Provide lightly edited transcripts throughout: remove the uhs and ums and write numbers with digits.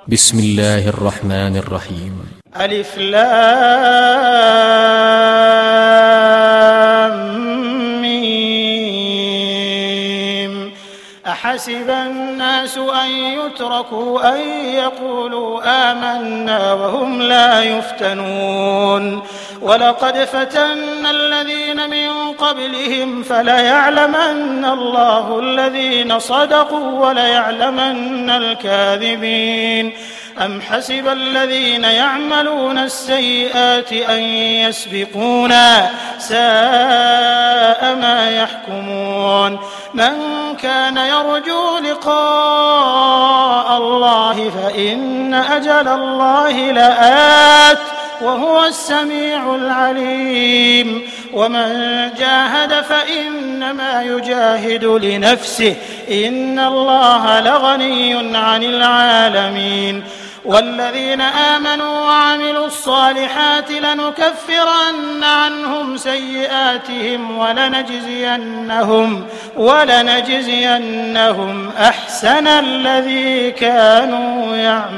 بسم الله الرحمن الرحيم. ألف لام ميم. أحسب الناس أن يتركوا أن يقولوا آمنا وهم لا يفتنون ولقد فتنا الذين من قبلهم فليعلمن الله الذين صدقوا وليعلمن الكاذبين. أم حسب الذين يعملون السيئات أن يسبقونا ساء ما يحكمون. من كان يرجو لقاء الله فإن أجل الله لآت وهو السميع العليم. ومن جاهد فإنما يجاهد لنفسه إن الله لغني عن العالمين. والذين آمنوا وعملوا الصالحات لنكفرن عنهم سيئاتهم ولنجزينهم أحسن الذي كانوا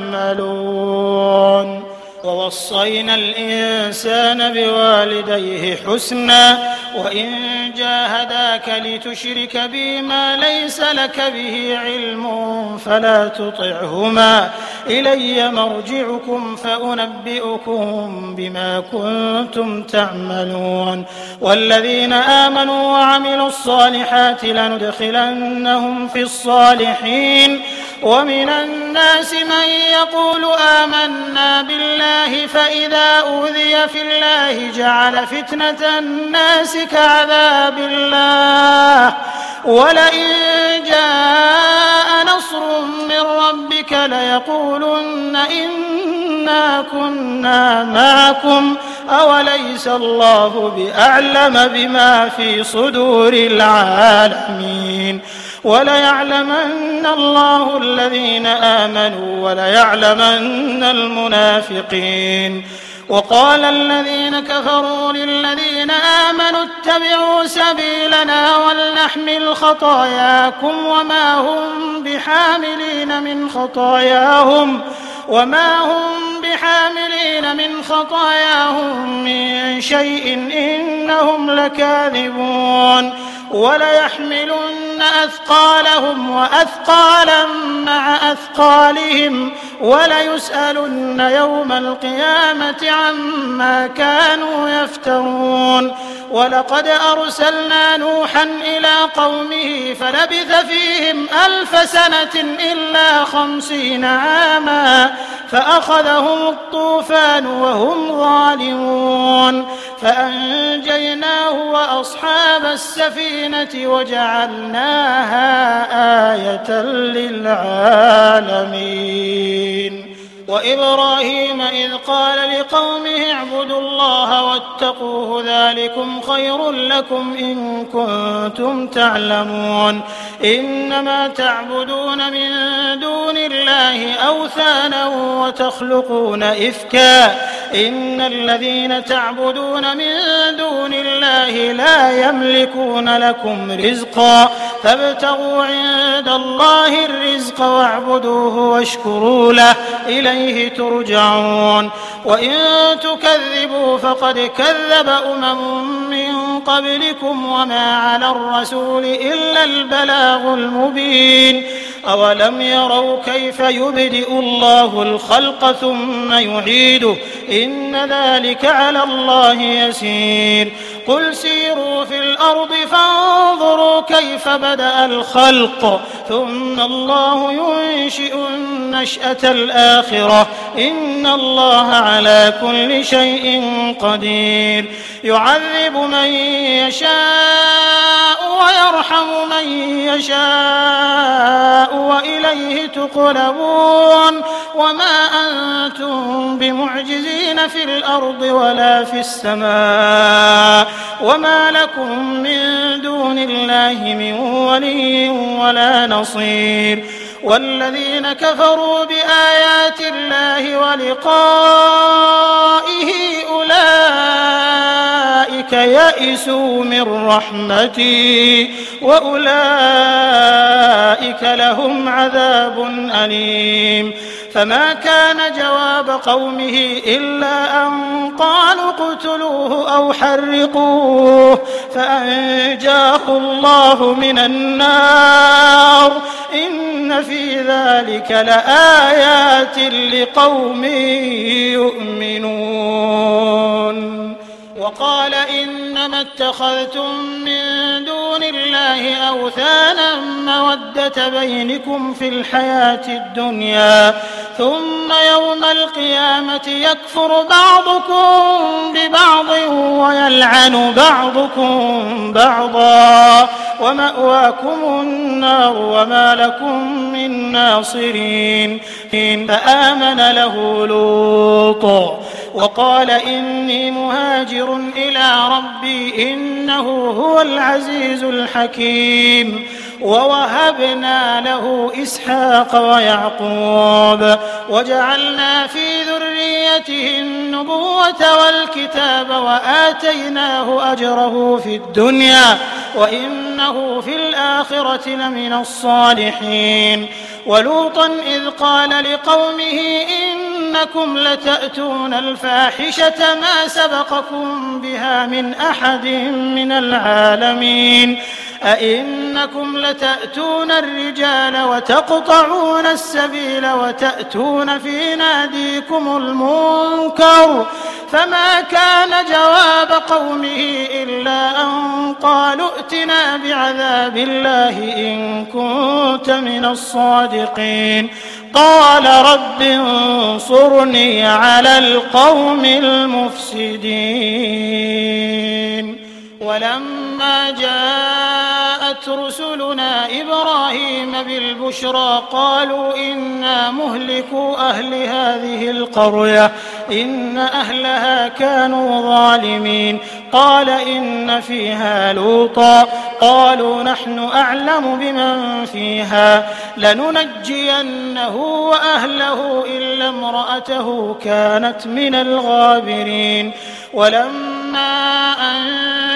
يعملون. ووصينا الإنسان بوالديه حسنا وإن جاهداك لتشرك بي ما ليس لك به علم فلا تطعهما إلي مرجعكم فأنبئكم بما كنتم تعملون. والذين آمنوا وعملوا الصالحات لندخلنهم في الصالحين. ومن الناس من يقول آمنا بالله فإذا أوذي في الله جعل فتنة الناس كعذاب الله ولئن جاء نصر من ربك ليقولن إنا كنا معكم أوليس الله بأعلم بما في صدور العالمين. وليعلمن الله الذين آمنوا وليعلمن المنافقين. وقال الذين كفروا للذين آمنوا اتبعوا سبيلنا ولنحمل خطاياكم وما هم بحاملين من خطاياهم من شيء إنهم لكاذبون. وليحملن أثقالهم وأثقالا مع أثقالهم وليسألن يوم القيامة عما كانوا يفترون. ولقد أرسلنا نوحا إلى قومه فلبث فيهم 1000 سنة إلا 50 عاما فأخذهم الطوفان وهم ظالمون فأنجيناه وأصحاب السفينة وجعلناها آية للعالمين. وإبراهيم إذ قال لقومه اعبدوا الله واتقوه ذلكم خير لكم إن كنتم تعلمون. إنما تعبدون من دون الله أوثانا وتخلقون إفكا إن الذين تعبدون من دون الله لا يملكون لكم رزقا فابتغوا عند الله الرزق واعبدوه واشكروا له إليه ترجعون. وإن تكذبوا فقد كذب أمم من قبلكم وما على الرسول إلا البلاغ المبين. أولم يروا كيف يبدئ الله الخلق ثم يعيده إن ذلك على الله يسير. قل سيروا في الأرض فانظروا كيف بدأ الخلق ثم الله ينشئ النشأة الآخرة إن الله على كل شيء قدير. يعذب من يشاء ويرحم من يشاء وإليه تقلبون. وما أنتم بمعجزين في الأرض ولا في السماء وما لكم من دون الله من ولي ولا نصير. والذين كفروا بآيات الله ولقائه أولئك يئسوا من رحمتي وأولئك لهم عذاب أليم. فما كان جواب قومه إلا أن قالوا اقتلوه أو حرقوه فأنجاه الله من النار إن في ذلك لآيات لقوم يؤمنون. وقال إنما اتخذتم من دون الله أوثانا مودة بينكم في الحياة الدنيا ثم يوم القيامة يكفر بعضكم ببعض ويلعن بعضكم بعضا ومأواكم النار وما لكم من ناصرين. فآمن له لوط وقال إني مهاجر إلى ربي إنه هو العزيز الحكيم. ووهبنا له إسحاق ويعقوب وجعلنا في ذريته النبوة والكتاب وآتيناه أجره في الدنيا وإنه في الآخرة لمن الصالحين. ولوطا إذ قال لقومه إنكم لتأتون الفاحشة ما سبقكم بها من أحد من العالمين أئنكم لتأتون الرجال وتقطعون السبيل وتأتون في ناديكم المنكر فما كان جواب قومه إلا أن قالوا ائتنا بعذاب الله إن كنت من الصادقين. قال رب انصرني على القوم المفسدين. ولما جاءت رسلنا إبراهيم بالبشرى قالوا إنا مهلكو أهل هذه القرية إن أهلها كانوا ظالمين. قال إن فيها لوطا قالوا نحن أعلم بمن فيها لننجينه وأهله إلا امرأته كانت من الغابرين. ولما أن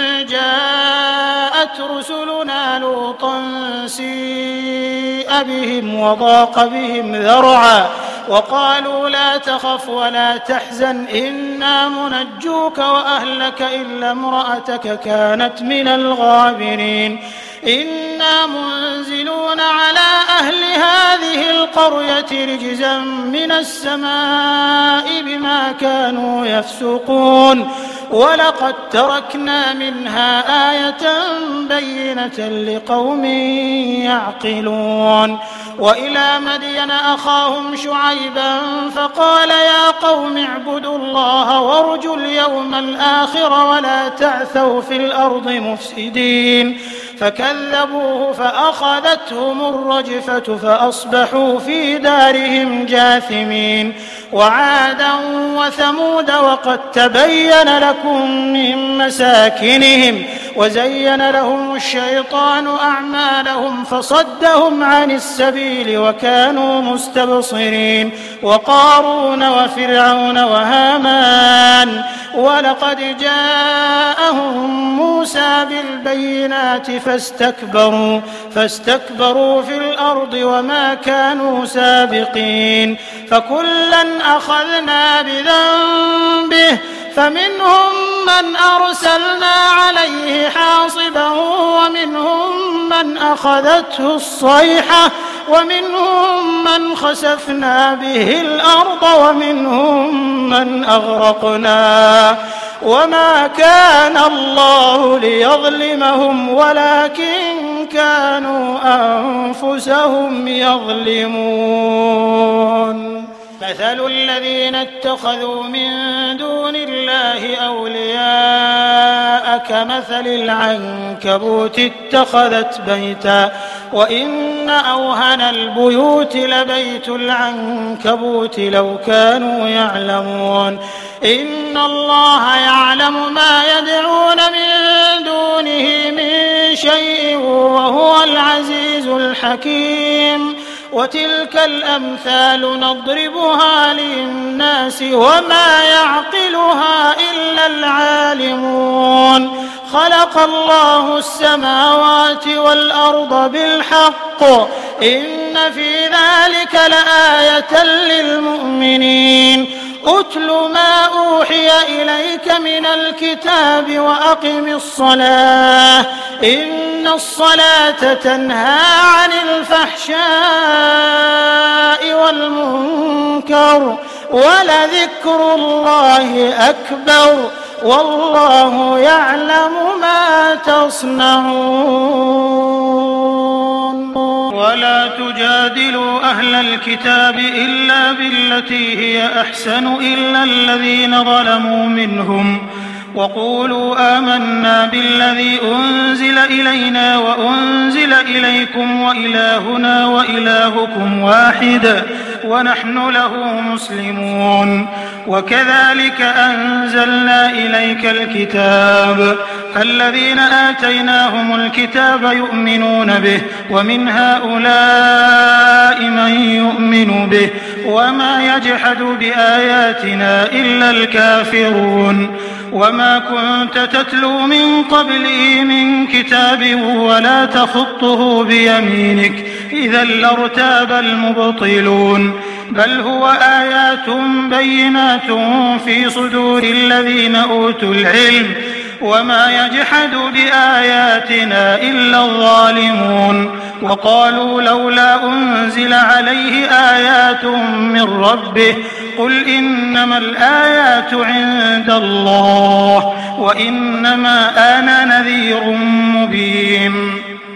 جاءت رسلنا لوطا سيء بهم وضاق بهم ذرعا وقالوا لا تخف ولا تحزن إنا منجوك وأهلك إلا امرأتك كانت من الغابرين. إنا منزلون على أهل هذه القرية رجزا من السماء بما كانوا يفسقون ولقد تركنا منها آية بينة لقوم يعقلون. وإلى مدين أخاهم شعيبا فقال يا قوم اعبدوا الله وارجوا اليوم الآخر ولا تعثوا في الأرض مفسدين. فكذبوه فأخذتهم الرجفة فأصبحوا في دارهم جاثمين. وعادا وثمود وقد تبين لكم من مساكنهم وزين لهم الشيطان أعمالهم فصدهم عن السبيل وكانوا مستبصرين. وقارون وفرعون وهامان ولقد جاءهم موسى بالبينات فاستكبروا في الأرض وما كانوا سابقين. فكلا أخذنا بذنبه فمنهم من أرسلنا عليه حاصبا ومنهم من أخذته الصيحة ومنهم من خسفنا به الأرض ومنهم من أغرقنا. وما كان الله ليظلمهم ولكن كانوا أنفسهم يظلمون. مثل الذين اتخذوا من دون الله أولياء كمثل العنكبوت اتخذت بيتا وإن أوهن البيوت لبيت العنكبوت لو كانوا يعلمون. إن الله يعلم ما يدعون من دونه من شيء وهو العزيز الحكيم. وتلك الأمثال نضربها للناس وما يعقلها إلا العالمون. خلق الله السماوات والأرض بالحق إن في ذلك لآية للمؤمنين أتل ما أوحي إليك من الكتاب وأقم الصلاة إن الصلاة تنهى عن الفحشاء والمنكر ولذكر الله أكبر والله يعلم ما تصنعون ولا تجادلوا أهل الكتاب إلا بالتي هي أحسن إلا الذين ظلموا منهم وقولوا آمنا بالذي أنزل إلينا وأنزل إليكم وإلهنا وإلهكم واحد ونحن له مسلمون وكذلك أنزلنا إليك الكتاب فالذين آتيناهم الكتاب يؤمنون به ومن هؤلاء من يؤمن به وما يجحد بآياتنا إلا الكافرون وما كنت تتلو من قبله من كتاب ولا تخطه بيمينك إذا لارتاب المبطلون بل هو آيات بينات في صدور الذين أوتوا العلم وما يجحد بآياتنا إلا الظالمون وقالوا لولا أنزل عليه آيات من ربه قل إنما الآيات عند الله وإنما أنا نذير مبين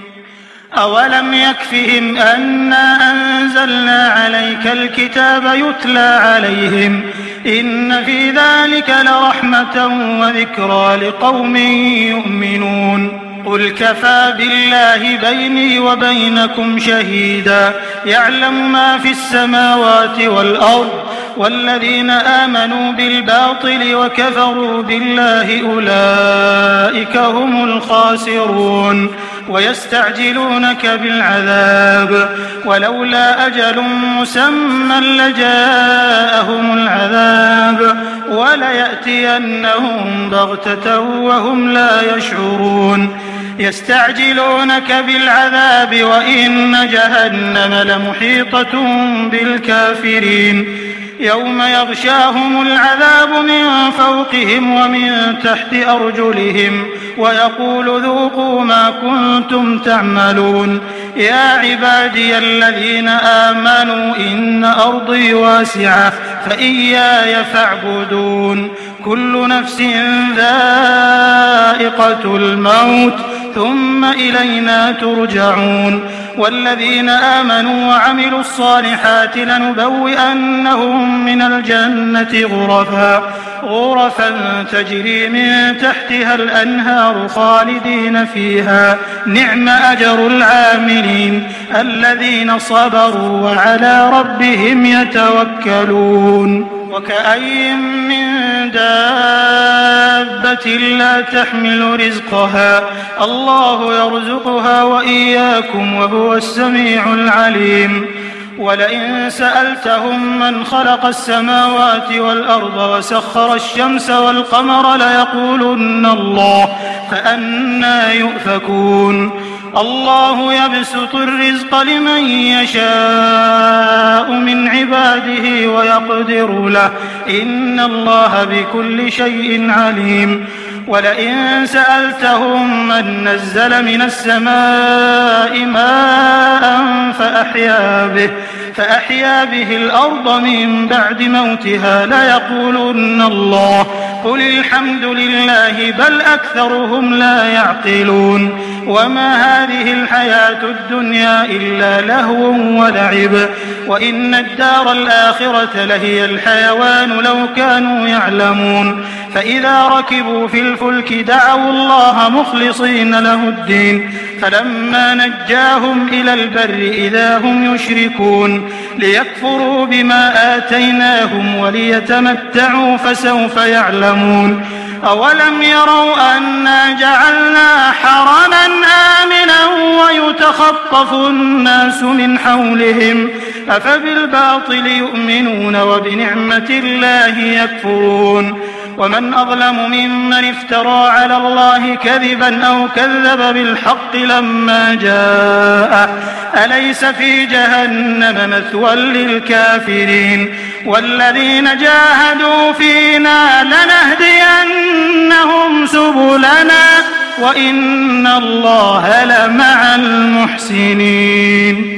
أولم يكفهم أنا أنزلنا عليك الكتاب يتلى عليهم إن في ذلك لرحمة وذكرى لقوم يؤمنون قل كفى بالله بيني وبينكم شهيدا يعلم ما في السماوات والأرض والذين آمنوا بالباطل وكفروا بالله أولئك هم الخاسرون ويستعجلونك بالعذاب ولولا أجل مسمى لجاءهم العذاب وليأتينهم بغتة وهم لا يشعرون يستعجلونك بالعذاب وإن جهنم لمحيطة بالكافرين يوم يغشاهم العذاب من فوقهم ومن تحت أرجلهم ويقول ذوقوا ما كنتم تعملون يا عبادي الذين آمنوا إن أرضي واسعة فإياي فاعبدون كل نفس ذائقة الموت ثم إلينا ترجعون والذين آمنوا وعملوا الصالحات لنبوئنهم من الجنة غرفا تجري من تحتها الأنهار خالدين فيها نعم أجر العاملين الذين صبروا وعلى ربهم يتوكلون وكأي من دابة لا تحمل رزقها الله يرزقها وإياكم وهو السميع العليم ولئن سألتهم من خلق السماوات والأرض وسخر الشمس والقمر ليقولن الله فأنى يؤفكون الله يبسط الرزق لمن يشاء من عباده ويقدر له إن الله بكل شيء عليم ولئن سألتهم من نزل من السماء ماء فأحيا به الأرض من بعد موتها ليقولن الله قل الحمد لله بل أكثرهم لا يعقلون وما هذه الحياة الدنيا إلا لهو ولعب وإن الدار الآخرة لهي الحيوان لو كانوا يعلمون فإذا ركبوا في الفلك دعوا الله مخلصين له الدين فلما نجاهم إلى البر إذا هم يشركون ليكفروا بما آتيناهم وليتمتعوا فسوف يعلمون أولم يروا أنا جعلنا حرما آمنا ويتخطف الناس من حولهم أفبالباطل يؤمنون وبنعمة الله يكفرون ومن أظلم ممن افترى على الله كذبا أو كذب بالحق لما جاءه أليس في جهنم مثوى للكافرين والذين جاهدوا فينا لنهدينهم سبلنا وإن الله لمع المحسنين